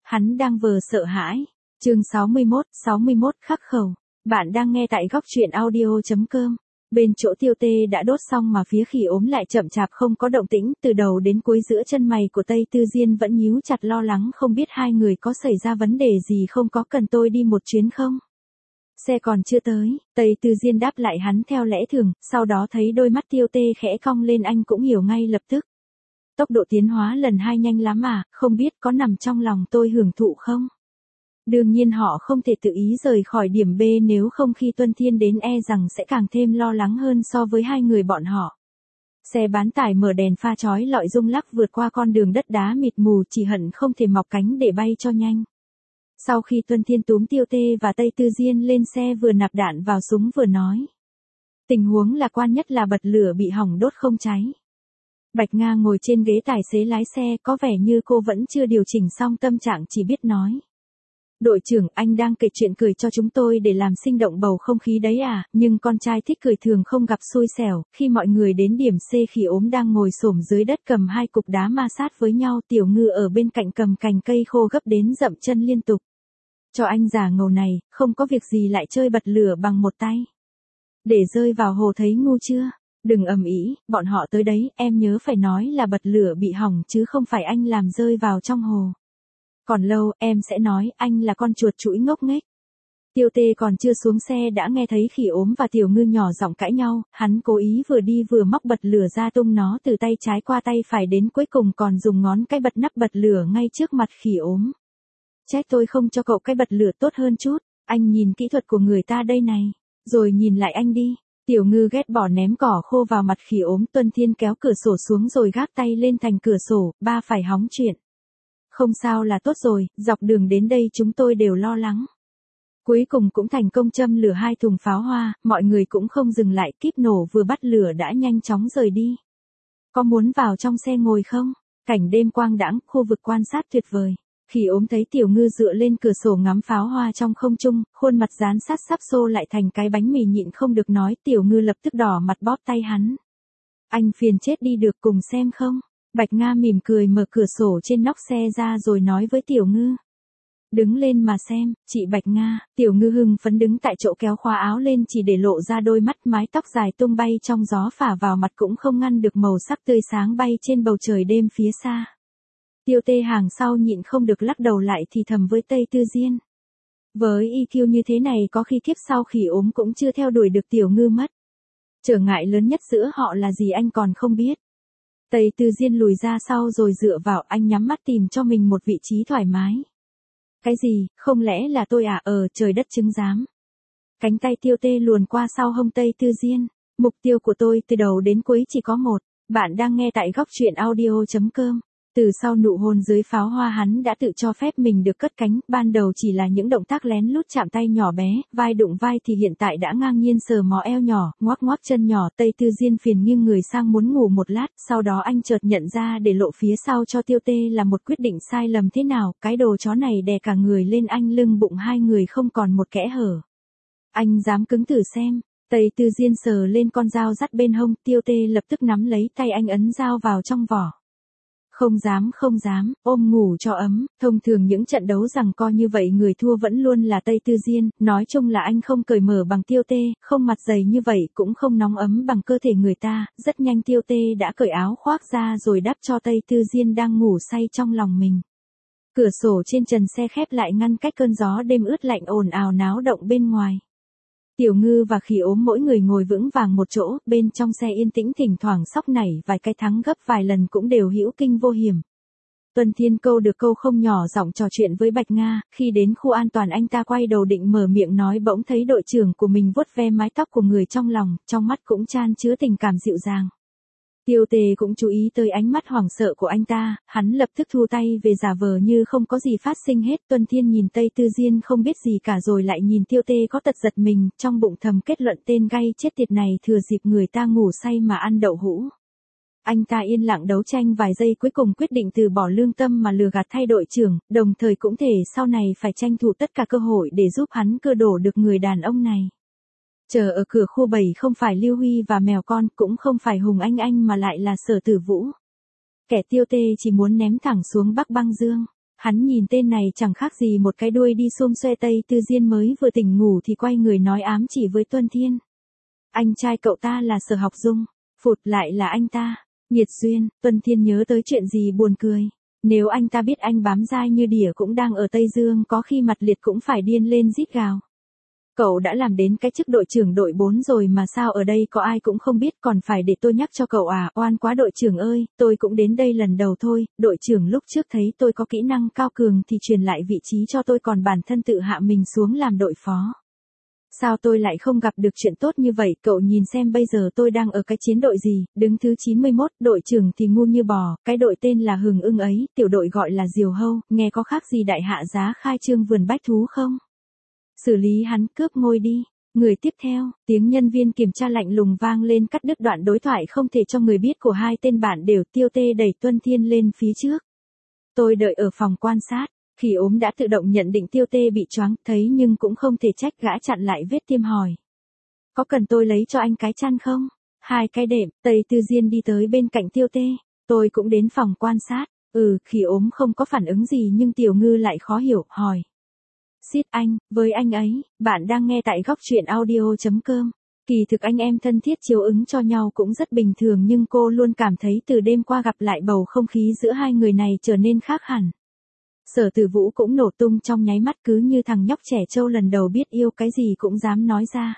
hắn đang vờ sợ hãi. Chương 61 khắc khẩu. Bạn đang nghe tại góc truyện audio.com. Bên chỗ Tiêu Tê đã đốt xong mà phía Khỉ Ốm lại chậm chạp không có động tĩnh, từ đầu đến cuối giữa chân mày của Tây Tư Diên vẫn nhíu chặt lo lắng không biết hai người có xảy ra vấn đề gì không, có cần tôi đi một chuyến không? Xe còn chưa tới, Tây Tư Diên đáp lại hắn theo lẽ thường, sau đó thấy đôi mắt Tiêu Tê khẽ cong lên anh cũng hiểu ngay lập tức. Tốc độ tiến hóa lần 2 nhanh lắm à, không biết có nằm trong lòng tôi hưởng thụ không? Đương nhiên họ không thể tự ý rời khỏi điểm B, nếu không khi Tuân Thiên đến e rằng sẽ càng thêm lo lắng hơn so với hai người bọn họ. Xe bán tải mở đèn pha chói lọi rung lắc vượt qua con đường đất đá mịt mù, chỉ hận không thể mọc cánh để bay cho nhanh. Sau khi Tuân Thiên túm Tiêu Tê và Tây Tư Diên lên xe, vừa nạp đạn vào súng vừa nói. Tình huống lạc quan nhất là bật lửa bị hỏng đốt không cháy. Bạch Nga ngồi trên ghế tài xế lái xe, có vẻ như cô vẫn chưa điều chỉnh xong tâm trạng, chỉ biết nói. Đội trưởng, anh đang kể chuyện cười cho chúng tôi để làm sinh động bầu không khí đấy à, nhưng con trai thích cười thường không gặp xui xẻo. Khi mọi người đến điểm C, Khỉ Ốm đang ngồi xổm dưới đất cầm 2 cục đá ma sát với nhau, Tiểu Ngư ở bên cạnh cầm cành cây khô gấp đến dậm chân liên tục. Cho anh già ngầu này, không có việc gì lại chơi bật lửa bằng một tay. Để rơi vào hồ thấy ngu chưa? Đừng ầm ĩ, bọn họ tới đấy, em nhớ phải nói là bật lửa bị hỏng chứ không phải anh làm rơi vào trong hồ. Còn lâu, em sẽ nói anh là con chuột chũi ngốc nghếch. Tiêu Tê còn chưa xuống xe đã nghe thấy Khỉ Ốm và Tiểu Ngư nhỏ giọng cãi nhau, hắn cố ý vừa đi vừa móc bật lửa ra tung nó từ tay trái qua tay phải, đến cuối cùng còn dùng ngón cái bật nắp bật lửa ngay trước mặt Khỉ Ốm. Trách tôi không cho cậu cái bật lửa tốt hơn chút, anh nhìn kỹ thuật của người ta đây này, rồi nhìn lại anh đi. Tiểu Ngư ghét bỏ ném cỏ khô vào mặt Khỉ Ốm. Tuân Thiên kéo cửa sổ xuống rồi gác tay lên thành cửa sổ, ba phải hóng chuyện. Không sao là tốt rồi, dọc đường đến đây chúng tôi đều lo lắng. Cuối cùng cũng thành công châm lửa 2 thùng pháo hoa, mọi người cũng không dừng lại, kíp nổ vừa bắt lửa đã nhanh chóng rời đi. Có muốn vào trong xe ngồi không? Cảnh đêm quang đãng, khu vực quan sát tuyệt vời. Khỉ Ốm thấy Tiểu Ngư dựa lên cửa sổ ngắm pháo hoa trong không trung, khuôn mặt dán sát sắp xô lại thành cái bánh mì, nhịn không được nói. Tiểu Ngư lập tức đỏ mặt bóp tay hắn. Anh phiền chết đi, được cùng xem không? Bạch Nga mỉm cười mở cửa sổ trên nóc xe ra rồi nói với Tiểu Ngư. Đứng lên mà xem, chị Bạch Nga. Tiểu Ngư hưng phấn đứng tại chỗ kéo khóa áo lên chỉ để lộ ra đôi mắt, mái tóc dài tung bay trong gió phả vào mặt cũng không ngăn được màu sắc tươi sáng bay trên bầu trời đêm phía xa. Tiêu Tê hàng sau nhịn không được lắc đầu lại thì thầm với Tây Tư Diên. Với EQ như thế này có khi kiếp sau Khỉ Ốm cũng chưa theo đuổi được Tiểu Ngư mất. Trở ngại lớn nhất giữa họ là gì anh còn không biết. Tây Tư Diên lùi ra sau rồi dựa vào anh, nhắm mắt tìm cho mình một vị trí thoải mái. Cái gì, không lẽ là tôi à? Trời đất chứng giám. Cánh tay Tiêu Tê luồn qua sau hông Tây Tư Diên. Mục tiêu của tôi từ đầu đến cuối chỉ có một. Bạn đang nghe tại góc truyện audio.com. Từ sau nụ hôn dưới pháo hoa, hắn đã tự cho phép mình được cất cánh, ban đầu chỉ là những động tác lén lút chạm tay nhỏ bé, vai đụng vai thì hiện tại đã ngang nhiên sờ mó eo nhỏ, ngoắc ngoắc chân nhỏ. Tây Tư Diên phiền nghiêng người sang muốn ngủ một lát, sau đó anh chợt nhận ra để lộ phía sau cho Tiêu Tê là một quyết định sai lầm thế nào, cái đồ chó này đè cả người lên anh, lưng bụng hai người không còn một kẽ hở. Anh dám cứng thử xem. Tây Tư Diên sờ lên con dao dắt bên hông, Tiêu Tê lập tức nắm lấy tay anh ấn dao vào trong vỏ. Không dám, ôm ngủ cho ấm. Thông thường những trận đấu giằng co như vậy người thua vẫn luôn là Tây Tư Diên, nói chung là anh không cởi mở bằng Tiêu Tê, không mặt dày như vậy cũng không nóng ấm bằng cơ thể người ta. Rất nhanh Tiêu Tê đã cởi áo khoác ra rồi đắp cho Tây Tư Diên đang ngủ say trong lòng mình. Cửa sổ trên trần xe khép lại ngăn cách cơn gió đêm ướt lạnh ồn ào náo động bên ngoài. Tiểu Ngư và Khỉ Ốm mỗi người ngồi vững vàng một chỗ, bên trong xe yên tĩnh, thỉnh thoảng sóc nảy vài cái thắng gấp vài lần cũng đều hữu kinh vô hiểm. Tuân Thiên câu được câu không nhỏ giọng trò chuyện với Bạch Nga, khi đến khu an toàn anh ta quay đầu định mở miệng nói, bỗng thấy đội trưởng của mình vuốt ve mái tóc của người trong lòng, trong mắt cũng chan chứa tình cảm dịu dàng. Tiêu Tê cũng chú ý tới ánh mắt hoảng sợ của anh ta, hắn lập tức thu tay về giả vờ như không có gì phát sinh hết. Tuân Thiên nhìn Tây Tư Diên không biết gì cả rồi lại nhìn Tiêu Tê có tật giật mình, trong bụng thầm kết luận tên gay chết tiệt này thừa dịp người ta ngủ say mà ăn đậu hũ. Anh ta yên lặng đấu tranh vài giây cuối cùng quyết định từ bỏ lương tâm mà lừa gạt thay đội trưởng, đồng thời cũng thể sau này phải tranh thủ tất cả cơ hội để giúp hắn cưa đổ được người đàn ông này. Chờ ở cửa khu 7 không phải Lưu Huy và mèo con, cũng không phải Hùng Anh mà lại là Sở Tử Vũ. Kẻ Tiêu Tê chỉ muốn ném thẳng xuống Bắc Băng Dương. Hắn nhìn tên này chẳng khác gì một cái đuôi đi xôm xoe. Tây Tư Diên mới vừa tỉnh ngủ thì quay người nói ám chỉ với Tuân Thiên. Anh trai cậu ta là Sở Học Dung, phụt lại là anh ta. Nghiệt duyên, Tuân Thiên nhớ tới chuyện gì buồn cười. Nếu anh ta biết anh bám dai như đỉa cũng đang ở Tây Dương có khi mặt liệt cũng phải điên lên rít gào. Cậu đã làm đến cái chức đội trưởng đội 4 rồi mà sao ở đây có ai cũng không biết còn phải để tôi nhắc cho cậu à, oan quá đội trưởng ơi, tôi cũng đến đây lần đầu thôi, đội trưởng lúc trước thấy tôi có kỹ năng cao cường thì truyền lại vị trí cho tôi còn bản thân tự hạ mình xuống làm đội phó. Sao tôi lại không gặp được chuyện tốt như vậy, cậu nhìn xem bây giờ tôi đang ở cái chiến đội gì, đứng thứ 91, đội trưởng thì ngu như bò, cái đội tên là Hừng Ưng ấy, tiểu đội gọi là Diều Hâu, nghe có khác gì đại hạ giá khai trương vườn bách thú không? Xử lý hắn, cướp ngôi đi. Người tiếp theo, tiếng nhân viên kiểm tra lạnh lùng vang lên cắt đứt đoạn đối thoại không thể cho người biết của hai tên bạn đều. Tiêu Tê đẩy Tuân Thiên lên phía trước. Tôi đợi ở phòng quan sát. Khỉ ốm đã tự động nhận định Tiêu Tê bị choáng, thấy nhưng cũng không thể trách gã chặn lại vết tiêm hỏi. Có cần tôi lấy cho anh cái chăn không? 2 cái đệm. Tây Tư Diên đi tới bên cạnh Tiêu Tê. Tôi cũng đến phòng quan sát. Khỉ ốm không có phản ứng gì nhưng Tiểu Ngư lại khó hiểu, hỏi. Xít anh, với anh ấy, bạn đang nghe tại góc truyện audio.com. Kỳ thực anh em thân thiết chiếu ứng cho nhau cũng rất bình thường nhưng cô luôn cảm thấy từ đêm qua gặp lại bầu không khí giữa hai người này trở nên khác hẳn. Sở Tử Vũ cũng nổ tung trong nháy mắt, cứ như thằng nhóc trẻ trâu lần đầu biết yêu cái gì cũng dám nói ra.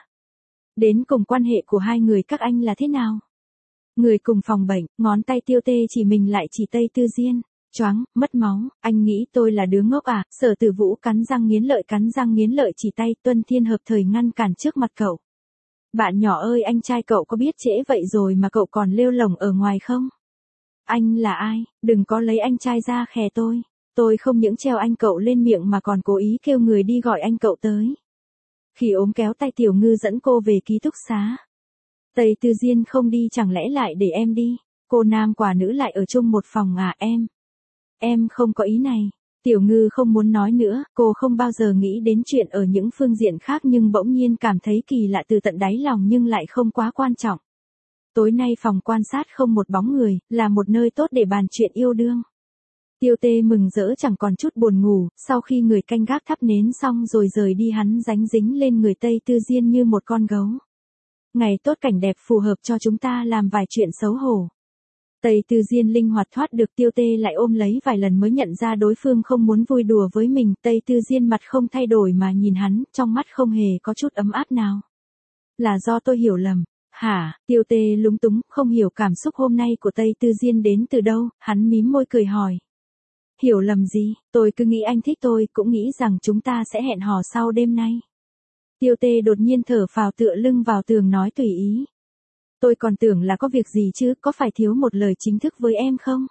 Đến cùng quan hệ của hai người các anh là thế nào? Người cùng phòng bệnh, ngón tay Tiêu Tê chỉ mình lại chỉ Tây Tư Diên. Choáng, mất máu, anh nghĩ tôi là đứa ngốc à? Sở Tử Vũ cắn răng nghiến lợi chỉ tay. Tuân Thiên hợp thời ngăn cản trước mặt cậu. Bạn nhỏ ơi, anh trai cậu có biết trễ vậy rồi mà cậu còn lêu lổng ở ngoài không? Anh là ai? Đừng có lấy anh trai ra khè tôi. Tôi không những treo anh cậu lên miệng mà còn cố ý kêu người đi gọi anh cậu tới. Khỉ ốm kéo tay Tiểu Ngư dẫn cô về ký túc xá. Tây Tư Diên không đi chẳng lẽ lại để em đi? Cô nam quả nữ lại ở chung một phòng à em? Em không có ý này. Tiểu Ngư không muốn nói nữa, cô không bao giờ nghĩ đến chuyện ở những phương diện khác nhưng bỗng nhiên cảm thấy kỳ lạ từ tận đáy lòng nhưng lại không quá quan trọng. Tối nay phòng quan sát không một bóng người, là một nơi tốt để bàn chuyện yêu đương. Tiêu Tê mừng rỡ chẳng còn chút buồn ngủ, sau khi người canh gác thắp nến xong rồi rời đi hắn dính lên người Tây Tư Diên như một con gấu. Ngày tốt cảnh đẹp phù hợp cho chúng ta làm vài chuyện xấu hổ. Tây Tư Diên linh hoạt thoát được, Tiêu Tê lại ôm lấy vài lần mới nhận ra đối phương không muốn vui đùa với mình. Tây Tư Diên mặt không thay đổi mà nhìn hắn, trong mắt không hề có chút ấm áp nào. Là do tôi hiểu lầm. Hả? Tiêu Tê lúng túng, không hiểu cảm xúc hôm nay của Tây Tư Diên đến từ đâu, hắn mím môi cười hỏi. Hiểu lầm gì? Tôi cứ nghĩ anh thích tôi, cũng nghĩ rằng chúng ta sẽ hẹn hò sau đêm nay. Tiêu Tê đột nhiên thở phào tựa lưng vào tường nói tùy ý. Tôi còn tưởng là có việc gì chứ, có phải thiếu một lời chính thức với em không?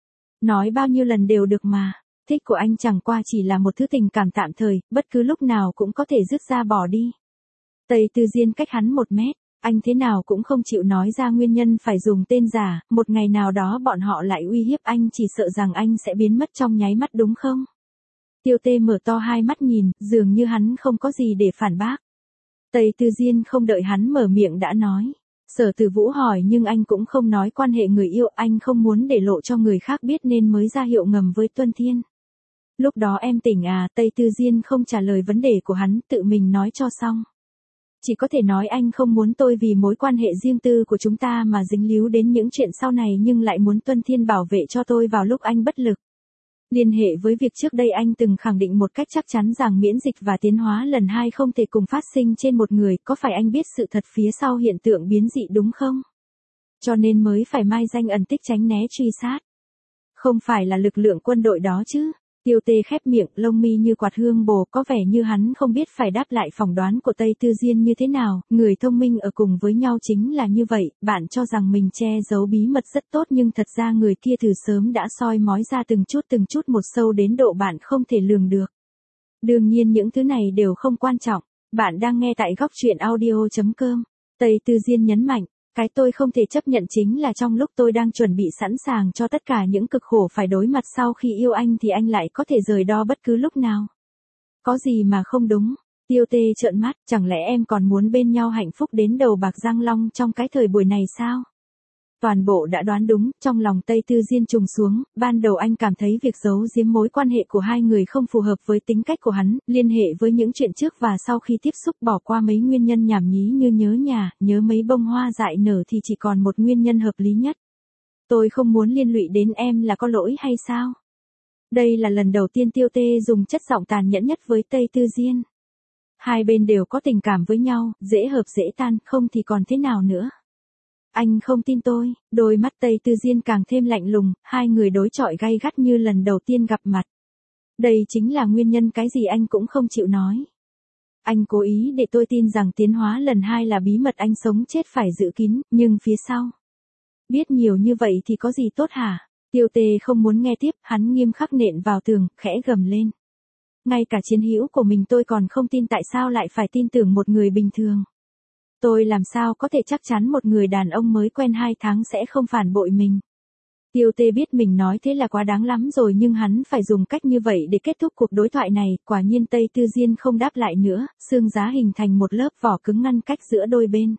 Nói bao nhiêu lần đều được mà. Thích của anh chẳng qua chỉ là một thứ tình cảm tạm thời, bất cứ lúc nào cũng có thể dứt ra bỏ đi. Tây Tư Diên cách hắn 1 mét, anh thế nào cũng không chịu nói ra nguyên nhân phải dùng tên giả, một ngày nào đó bọn họ lại uy hiếp anh, chỉ sợ rằng anh sẽ biến mất trong nháy mắt đúng không? Tiêu Tê mở to hai mắt nhìn, dường như hắn không có gì để phản bác. Tây Tư Diên không đợi hắn mở miệng đã nói. Sở Tử Vũ hỏi nhưng anh cũng không nói quan hệ người yêu, anh không muốn để lộ cho người khác biết nên mới ra hiệu ngầm với Tuân Thiên. Lúc đó em tỉnh à? Tây Tư Diên không trả lời vấn đề của hắn, tự mình nói cho xong. Chỉ có thể nói anh không muốn tôi vì mối quan hệ riêng tư của chúng ta mà dính líu đến những chuyện sau này nhưng lại muốn Tuân Thiên bảo vệ cho tôi vào lúc anh bất lực. Liên hệ với việc trước đây anh từng khẳng định một cách chắc chắn rằng miễn dịch và tiến hóa lần 2 không thể cùng phát sinh trên một người, có phải anh biết sự thật phía sau hiện tượng biến dị đúng không? Cho nên mới phải mai danh ẩn tích tránh né truy sát. Không phải là lực lượng quân đội đó chứ? Tiêu Tê khép miệng, lông mi như quạt hương bồ, có vẻ như hắn không biết phải đáp lại phỏng đoán của Tây Tư Diên như thế nào. Người thông minh ở cùng với nhau chính là như vậy, bạn cho rằng mình che giấu bí mật rất tốt nhưng thật ra người kia từ sớm đã soi mói ra từng chút một sâu đến độ bạn không thể lường được. Đương nhiên những thứ này đều không quan trọng. Bạn đang nghe tại góc truyện audio.com. Tây Tư Diên nhấn mạnh. Cái tôi không thể chấp nhận chính là trong lúc tôi đang chuẩn bị sẵn sàng cho tất cả những cực khổ phải đối mặt sau khi yêu anh thì anh lại có thể rời đo bất cứ lúc nào. Có gì mà không đúng? Tiêu Tê trợn mắt, chẳng lẽ em còn muốn bên nhau hạnh phúc đến đầu bạc răng long trong cái thời buổi này sao? Toàn bộ đã đoán đúng, trong lòng Tây Tư Diên trùng xuống, ban đầu anh cảm thấy việc giấu giếm mối quan hệ của hai người không phù hợp với tính cách của hắn, liên hệ với những chuyện trước và sau khi tiếp xúc bỏ qua mấy nguyên nhân nhảm nhí như nhớ nhà, nhớ mấy bông hoa dại nở thì chỉ còn một nguyên nhân hợp lý nhất. Tôi không muốn liên lụy đến em là có lỗi hay sao? Đây là lần đầu tiên Tiêu Tê dùng chất giọng tàn nhẫn nhất với Tây Tư Diên. Hai bên đều có tình cảm với nhau, dễ hợp dễ tan, không thì còn thế nào nữa. Anh không tin tôi, đôi mắt Tây Tư Diên càng thêm lạnh lùng, hai người đối chọi gay gắt như lần đầu tiên gặp mặt. Đây chính là nguyên nhân cái gì anh cũng không chịu nói. Anh cố ý để tôi tin rằng tiến hóa lần 2 là bí mật anh sống chết phải giữ kín, nhưng phía sau. Biết nhiều như vậy thì có gì tốt hả? Tiêu Tê không muốn nghe tiếp, hắn nghiêm khắc nện vào tường, khẽ gầm lên. Ngay cả chiến hữu của mình tôi còn không tin, tại sao lại phải tin tưởng một người bình thường. Tôi làm sao có thể chắc chắn một người đàn ông mới quen 2 tháng sẽ không phản bội mình. Tiêu Tê biết mình nói thế là quá đáng lắm rồi, nhưng hắn phải dùng cách như vậy để kết thúc cuộc đối thoại này. Quả nhiên Tây Tư Diên không đáp lại nữa, xương giá hình thành một lớp vỏ cứng ngăn cách giữa đôi bên.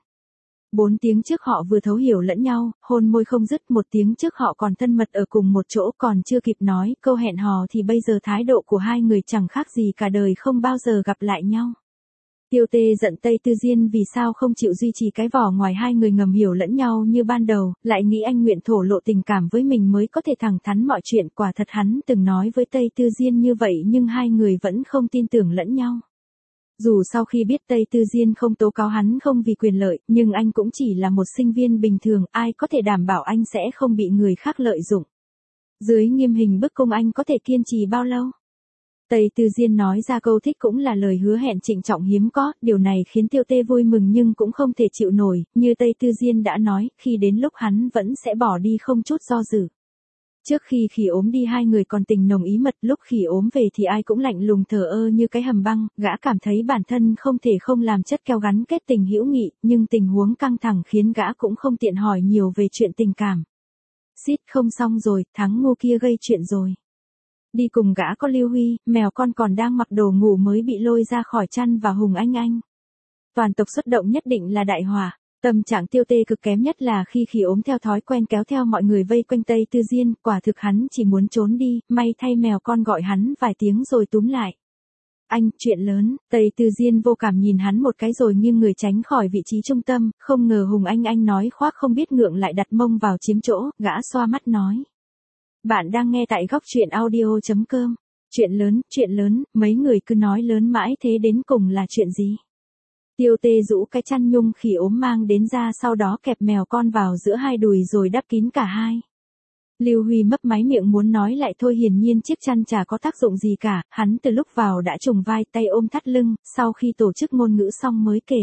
4 tiếng trước họ vừa thấu hiểu lẫn nhau, hôn môi không dứt, 1 tiếng trước họ còn thân mật ở cùng một chỗ, còn chưa kịp nói câu hẹn hò thì bây giờ thái độ của hai người chẳng khác gì cả đời không bao giờ gặp lại nhau. Tiêu Tê giận Tây Tư Diên vì sao không chịu duy trì cái vỏ ngoài hai người ngầm hiểu lẫn nhau như ban đầu, lại nghĩ anh nguyện thổ lộ tình cảm với mình mới có thể thẳng thắn mọi chuyện. Quả thật hắn từng nói với Tây Tư Diên như vậy nhưng hai người vẫn không tin tưởng lẫn nhau. Dù sau khi biết Tây Tư Diên không tố cáo hắn không vì quyền lợi, nhưng anh cũng chỉ là một sinh viên bình thường, ai có thể đảm bảo anh sẽ không bị người khác lợi dụng. Dưới nghiêm hình bức cung anh có thể kiên trì bao lâu? Tây Tư Diên nói ra câu thích cũng là lời hứa hẹn trịnh trọng hiếm có, điều này khiến Tiêu Tê vui mừng nhưng cũng không thể chịu nổi, như Tây Tư Diên đã nói, khi đến lúc hắn vẫn sẽ bỏ đi không chút do dự. Trước khi Khỉ ốm đi hai người còn tình nồng ý mật, lúc Khỉ ốm về thì ai cũng lạnh lùng thờ ơ như cái hầm băng, gã cảm thấy bản thân không thể không làm chất keo gắn kết tình hữu nghị, nhưng tình huống căng thẳng khiến gã cũng không tiện hỏi nhiều về chuyện tình cảm. Xít không xong rồi, thằng ngu kia gây chuyện rồi. Đi cùng gã có Lưu Huy, mèo con còn đang mặc đồ ngủ mới bị lôi ra khỏi chăn, và Hùng Anh Anh. Toàn tộc xuất động nhất định là đại hỏa. Tâm trạng Tiêu Tê cực kém nhất là khi Khỉ ốm theo thói quen kéo theo mọi người vây quanh Tây Tư Diên, quả thực hắn chỉ muốn trốn đi, may thay mèo con gọi hắn vài tiếng rồi túm lại. Anh, chuyện lớn. Tây Tư Diên vô cảm nhìn hắn một cái rồi nghiêng người tránh khỏi vị trí trung tâm, không ngờ Hùng Anh Anh nói khoác không biết ngượng lại đặt mông vào chiếm chỗ, gã xoa mắt nói. Bạn đang nghe tại góc truyện audio.com. Chuyện lớn, mấy người cứ nói lớn mãi thế đến cùng là chuyện gì? Tiêu Tê rũ cái chăn nhung Khỉ ốm mang đến ra, sau đó kẹp mèo con vào giữa hai đùi rồi đắp kín cả hai. Lưu Huy mấp máy miệng muốn nói lại thôi, hiển nhiên chiếc chăn chả có tác dụng gì cả, hắn từ lúc vào đã trùng vai tay ôm thắt lưng, sau khi tổ chức ngôn ngữ xong mới kể.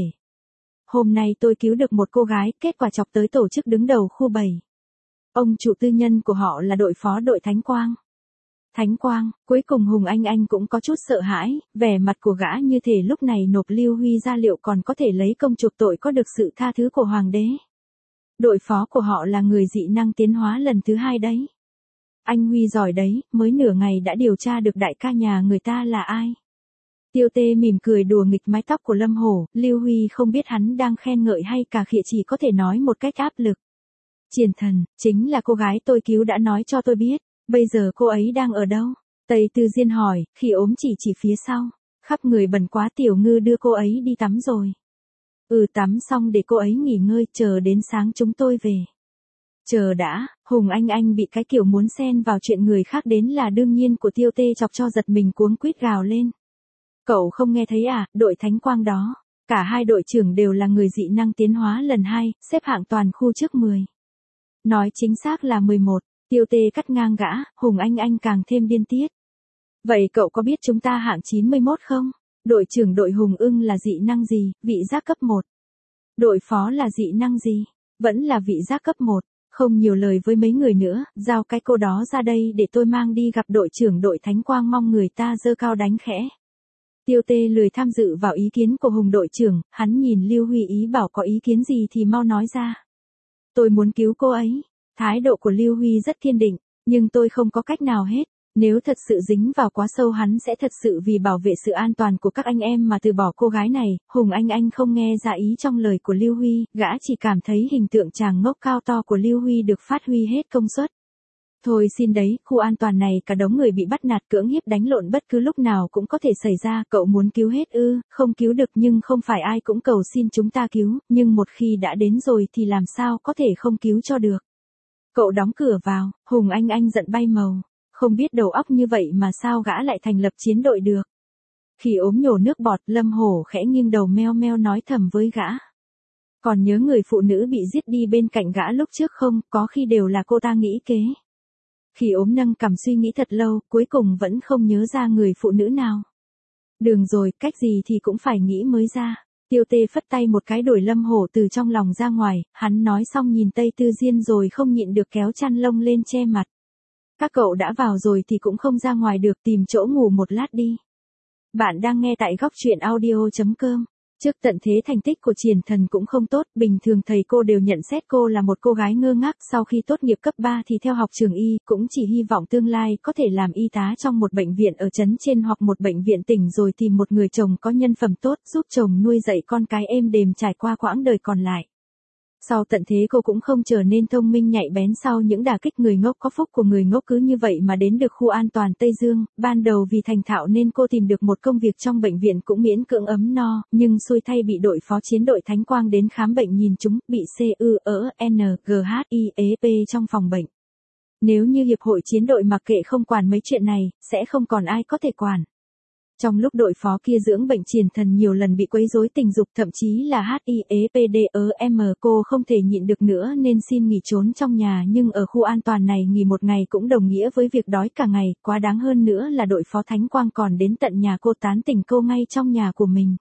Hôm nay tôi cứu được một cô gái, kết quả chọc tới tổ chức đứng đầu khu 7. Ông chủ tư nhân của họ là đội phó đội Thánh Quang. Thánh Quang, cuối cùng Hùng Anh Anh cũng có chút sợ hãi, vẻ mặt của gã như thể lúc này nộp Lưu Huy ra liệu còn có thể lấy công chuộc tội có được sự tha thứ của Hoàng đế. Đội phó của họ là người dị năng tiến hóa lần thứ 2 đấy. Anh Huy giỏi đấy, mới nửa ngày đã điều tra được đại ca nhà người ta là ai. Tiêu Tê mỉm cười đùa nghịch mái tóc của Lâm Hổ, Lưu Huy không biết hắn đang khen ngợi hay cà khịa, chỉ có thể nói một cách áp lực. Triển Thần, chính là cô gái tôi cứu đã nói cho tôi biết, bây giờ cô ấy đang ở đâu? Tây Tư Diên hỏi, Khi ốm chỉ phía sau, khắp người bẩn quá, Tiểu Ngư đưa cô ấy đi tắm rồi. Tắm xong để cô ấy nghỉ ngơi, chờ đến sáng chúng tôi về. Chờ đã, Hùng Anh Anh bị cái kiểu muốn xen vào chuyện người khác đến là đương nhiên của Tiêu Tê chọc cho giật mình, cuống quýt gào lên. Cậu không nghe thấy à, đội Thánh Quang đó, cả hai đội trưởng đều là người dị năng tiến hóa lần 2, xếp hạng toàn khu trước 10. Nói chính xác là 11, Tiêu Tê cắt ngang gã, Hùng Anh Anh càng thêm điên tiết. Vậy cậu có biết chúng ta hạng 91 không? Đội trưởng đội Hùng Ưng là dị năng gì, vị giác cấp 1. Đội phó là dị năng gì? Vẫn là vị giác cấp 1. Không nhiều lời với mấy người nữa, giao cái cô đó ra đây để tôi mang đi gặp đội trưởng đội Thánh Quang, mong người ta giơ cao đánh khẽ. Tiêu Tê lười tham dự vào ý kiến của Hùng đội trưởng, hắn nhìn Lưu Huy ý bảo có ý kiến gì thì mau nói ra. Tôi muốn cứu cô ấy. Thái độ của Lưu Huy rất kiên định, nhưng tôi không có cách nào hết. Nếu thật sự dính vào quá sâu hắn sẽ thật sự vì bảo vệ sự an toàn của các anh em mà từ bỏ cô gái này. Hùng Anh không nghe ra ý trong lời của Lưu Huy, gã chỉ cảm thấy hình tượng chàng ngốc cao to của Lưu Huy được phát huy hết công suất. Thôi xin đấy, khu an toàn này cả đống người bị bắt nạt cưỡng hiếp đánh lộn bất cứ lúc nào cũng có thể xảy ra, cậu muốn cứu hết ư? Không cứu được nhưng không phải ai cũng cầu xin chúng ta cứu, nhưng một khi đã đến rồi thì làm sao có thể không cứu cho được. Cậu đóng cửa vào, Hùng Anh giận bay màu, không biết đầu óc như vậy mà sao gã lại thành lập chiến đội được. Khi ốm nhổ nước bọt, Lâm Hổ khẽ nghiêng đầu meo meo nói thầm với gã. Còn nhớ người phụ nữ bị giết đi bên cạnh gã lúc trước không, có khi đều là cô ta nghĩ kế. Khi ốm nâng cằm suy nghĩ thật lâu, cuối cùng vẫn không nhớ ra người phụ nữ nào. Đường rồi, cách gì thì cũng phải nghĩ mới ra. Tiêu Tê phất tay một cái đuổi Lâm Hổ từ trong lòng ra ngoài, hắn nói xong nhìn Tây Tư Diên rồi không nhịn được kéo chăn lông lên che mặt. Các cậu đã vào rồi thì cũng không ra ngoài được, tìm chỗ ngủ một lát đi. Bạn đang nghe tại góc truyện audio.com. Trước tận thế thành tích của Triển Thần cũng không tốt, bình thường thầy cô đều nhận xét cô là một cô gái ngơ ngác, sau khi tốt nghiệp cấp 3 thì theo học trường y, cũng chỉ hy vọng tương lai có thể làm y tá trong một bệnh viện ở trấn trên hoặc một bệnh viện tỉnh rồi tìm một người chồng có nhân phẩm tốt, giúp chồng nuôi dạy con cái êm đềm trải qua quãng đời còn lại. Sau tận thế cô cũng không trở nên thông minh nhạy bén sau những đả kích người ngốc có phúc của người ngốc cứ như vậy mà đến được khu an toàn Tây Dương, ban đầu vì thành thạo nên cô tìm được một công việc trong bệnh viện cũng miễn cưỡng ấm no, nhưng xui thay bị đội phó chiến đội Thánh Quang đến khám bệnh nhìn chúng, bị CUENGHIEP trong phòng bệnh. Nếu như hiệp hội chiến đội mặc kệ không quản mấy chuyện này, sẽ không còn ai có thể quản. Trong lúc đội phó kia dưỡng bệnh Triển Thần nhiều lần bị quấy rối tình dục thậm chí là HIEPDEM, cô không thể nhịn được nữa nên xin nghỉ trốn trong nhà, nhưng ở khu an toàn này nghỉ một ngày cũng đồng nghĩa với việc đói cả ngày, quá đáng hơn nữa là đội phó Thánh Quang còn đến tận nhà cô tán tỉnh cô ngay trong nhà của mình.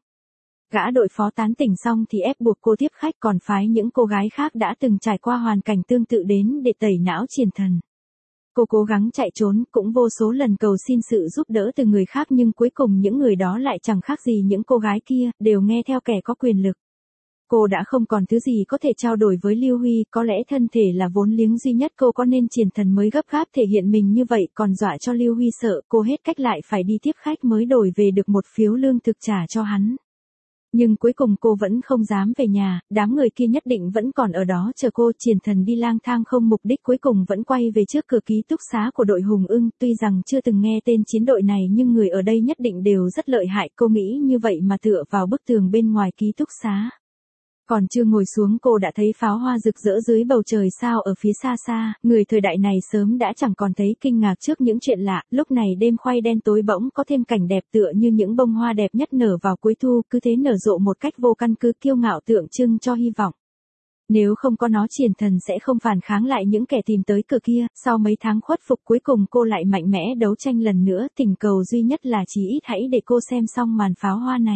Gã đội phó tán tỉnh xong thì ép buộc cô tiếp khách, còn phái những cô gái khác đã từng trải qua hoàn cảnh tương tự đến để tẩy não Triển Thần. Cô cố gắng chạy trốn, cũng vô số lần cầu xin sự giúp đỡ từ người khác nhưng cuối cùng những người đó lại chẳng khác gì những cô gái kia, đều nghe theo kẻ có quyền lực. Cô đã không còn thứ gì có thể trao đổi với Lưu Huy, có lẽ thân thể là vốn liếng duy nhất cô có nên Triển Thần mới gấp gáp thể hiện mình như vậy, còn dọa cho Lưu Huy sợ, cô hết cách lại phải đi tiếp khách mới đổi về được một phiếu lương thực trả cho hắn. Nhưng cuối cùng cô vẫn không dám về nhà, đám người kia nhất định vẫn còn ở đó chờ cô. Triển Thần đi lang thang không mục đích cuối cùng vẫn quay về trước cửa ký túc xá của đội Hùng Ưng, tuy rằng chưa từng nghe tên chiến đội này nhưng người ở đây nhất định đều rất lợi hại, cô nghĩ như vậy mà tựa vào bức tường bên ngoài ký túc xá. Còn chưa ngồi xuống cô đã thấy pháo hoa rực rỡ dưới bầu trời sao ở phía xa xa, người thời đại này sớm đã chẳng còn thấy kinh ngạc trước những chuyện lạ, lúc này đêm khoay đen tối bỗng có thêm cảnh đẹp tựa như những bông hoa đẹp nhất nở vào cuối thu, cứ thế nở rộ một cách vô căn cứ kiêu ngạo tượng trưng cho hy vọng. Nếu không có nó Triển Thần sẽ không phản kháng lại những kẻ tìm tới cửa kia, sau mấy tháng khuất phục cuối cùng cô lại mạnh mẽ đấu tranh lần nữa, tình cầu duy nhất là chí ít hãy để cô xem xong màn pháo hoa này.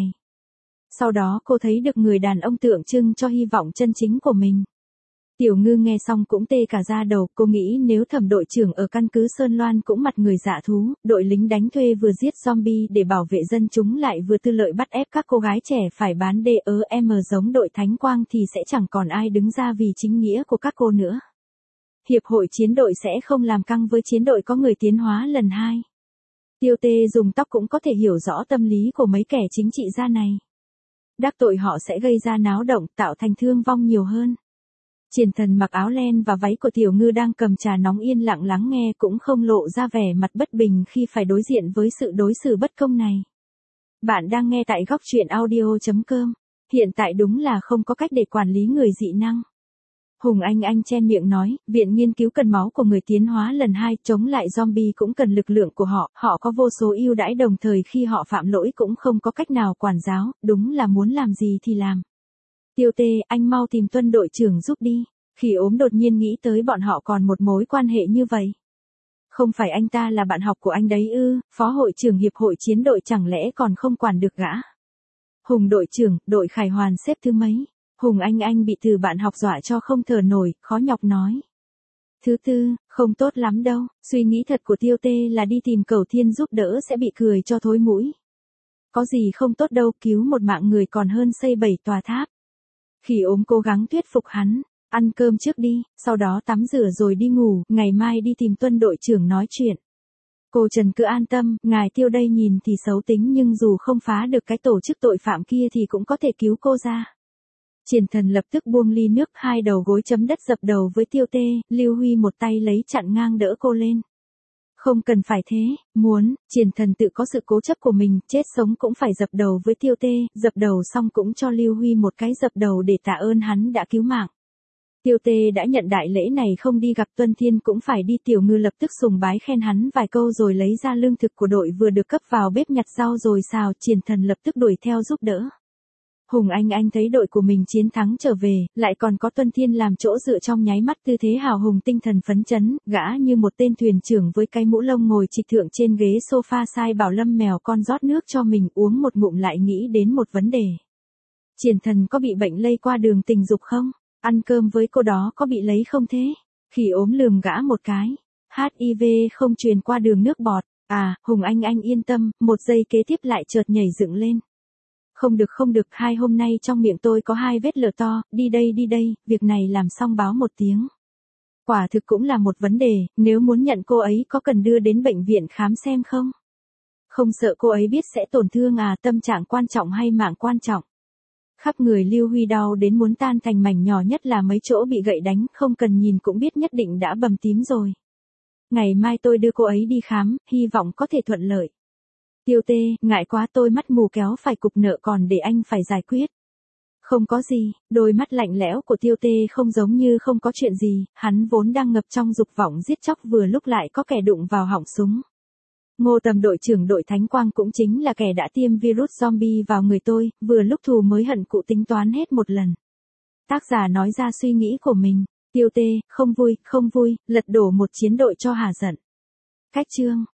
Sau đó cô thấy được người đàn ông tượng trưng cho hy vọng chân chính của mình. Tiểu Ngư nghe xong cũng tê cả da đầu, cô nghĩ nếu Thẩm đội trưởng ở căn cứ Sơn Loan cũng mặt người dạ thú, đội lính đánh thuê vừa giết zombie để bảo vệ dân chúng lại vừa tư lợi bắt ép các cô gái trẻ phải bán DEM giống đội Thánh Quang thì sẽ chẳng còn ai đứng ra vì chính nghĩa của các cô nữa. Hiệp hội chiến đội sẽ không làm căng với chiến đội có người tiến hóa lần 2. Tiêu Tê dùng tóc cũng có thể hiểu rõ tâm lý của mấy kẻ chính trị gia này. Đắc tội họ sẽ gây ra náo động, tạo thành thương vong nhiều hơn. Triển Thần mặc áo len và váy của Tiểu Ngư đang cầm trà nóng yên lặng lắng nghe, cũng không lộ ra vẻ mặt bất bình khi phải đối diện với sự đối xử bất công này. Bạn đang nghe tại góc truyện audio.com. Hiện tại đúng là không có cách để quản lý người dị năng. Hùng Anh chen miệng nói, viện nghiên cứu cần máu của người tiến hóa lần 2, chống lại zombie cũng cần lực lượng của họ, họ có vô số ưu đãi đồng thời khi họ phạm lỗi cũng không có cách nào quản giáo, đúng là muốn làm gì thì làm. Tiêu Tê, anh mau tìm Tuân đội trưởng giúp đi. Khi ốm đột nhiên nghĩ tới bọn họ còn một mối quan hệ như vậy. Không phải anh ta là bạn học của anh đấy ư, phó hội trưởng hiệp hội chiến đội chẳng lẽ còn không quản được gã. Hùng đội trưởng, đội Khải Hoàn xếp thứ mấy? Hùng Anh bị từ bạn học dọa cho không thở nổi, khó nhọc nói. Thứ 4, không tốt lắm đâu, suy nghĩ thật của Tiêu Tê là đi tìm Cầu Thiên giúp đỡ sẽ bị cười cho thối mũi. Có gì không tốt đâu, cứu một mạng người còn hơn xây 7 tòa tháp. Khi ốm cố gắng thuyết phục hắn, ăn cơm trước đi, sau đó tắm rửa rồi đi ngủ, ngày mai đi tìm Tuân đội trưởng nói chuyện. Cô Trần cứ an tâm, ngài Tiêu đây nhìn thì xấu tính nhưng dù không phá được cái tổ chức tội phạm kia thì cũng có thể cứu cô ra. Triển Thần lập tức buông ly nước, hai đầu gối chấm đất dập đầu với Tiêu Tê, Lưu Huy một tay lấy chặn ngang đỡ cô lên. Không cần phải thế, Triển Thần tự có sự cố chấp của mình, chết sống cũng phải dập đầu với Tiêu Tê, dập đầu xong cũng cho Lưu Huy một cái dập đầu để tạ ơn hắn đã cứu mạng. Tiêu Tê đã nhận đại lễ này không đi gặp Tuân Thiên cũng phải đi, Tiểu Ngư lập tức sùng bái khen hắn vài câu rồi lấy ra lương thực của đội vừa được cấp vào bếp nhặt rau rồi xào, Triển Thần lập tức đuổi theo giúp đỡ. Hùng Anh thấy đội của mình chiến thắng trở về, lại còn có Tuân Thiên làm chỗ dựa trong nháy mắt tư thế hào hùng tinh thần phấn chấn, gã như một tên thuyền trưởng với cái mũ lông ngồi trịch thượng trên ghế sofa sai bảo Lâm mèo con rót nước cho mình uống một ngụm lại nghĩ đến một vấn đề. Triển Thần có bị bệnh lây qua đường tình dục không? Ăn cơm với cô đó có bị lấy không thế? Khỉ ốm lườm gã một cái. HIV không truyền qua đường nước bọt. À, Hùng Anh yên tâm, một giây kế tiếp lại chợt nhảy dựng lên. Không được, 2 hôm nay trong miệng tôi có 2 vết lở to, đi đây, việc này làm xong báo một tiếng. Quả thực cũng là một vấn đề, nếu muốn nhận cô ấy có cần đưa đến bệnh viện khám xem không? Không sợ cô ấy biết sẽ tổn thương à, tâm trạng quan trọng hay mạng quan trọng? Khắp người Lưu Huy đau đến muốn tan thành mảnh nhỏ, nhất là mấy chỗ bị gậy đánh, không cần nhìn cũng biết nhất định đã bầm tím rồi. Ngày mai tôi đưa cô ấy đi khám, hy vọng có thể thuận lợi. Tiêu Tê, ngại quá tôi mắt mù kéo phải cục nợ còn để anh phải giải quyết. Không có gì, đôi mắt lạnh lẽo của Tiêu Tê không giống như không có chuyện gì, hắn vốn đang ngập trong dục vọng giết chóc vừa lúc lại có kẻ đụng vào họng súng. Ngô Tầm đội trưởng đội Thánh Quang cũng chính là kẻ đã tiêm virus zombie vào người tôi, vừa lúc thù mới hận cụ tính toán hết một lần. Tác giả nói ra suy nghĩ của mình, Tiêu Tê, không vui, lật đổ một chiến đội cho hả giận. Cách chương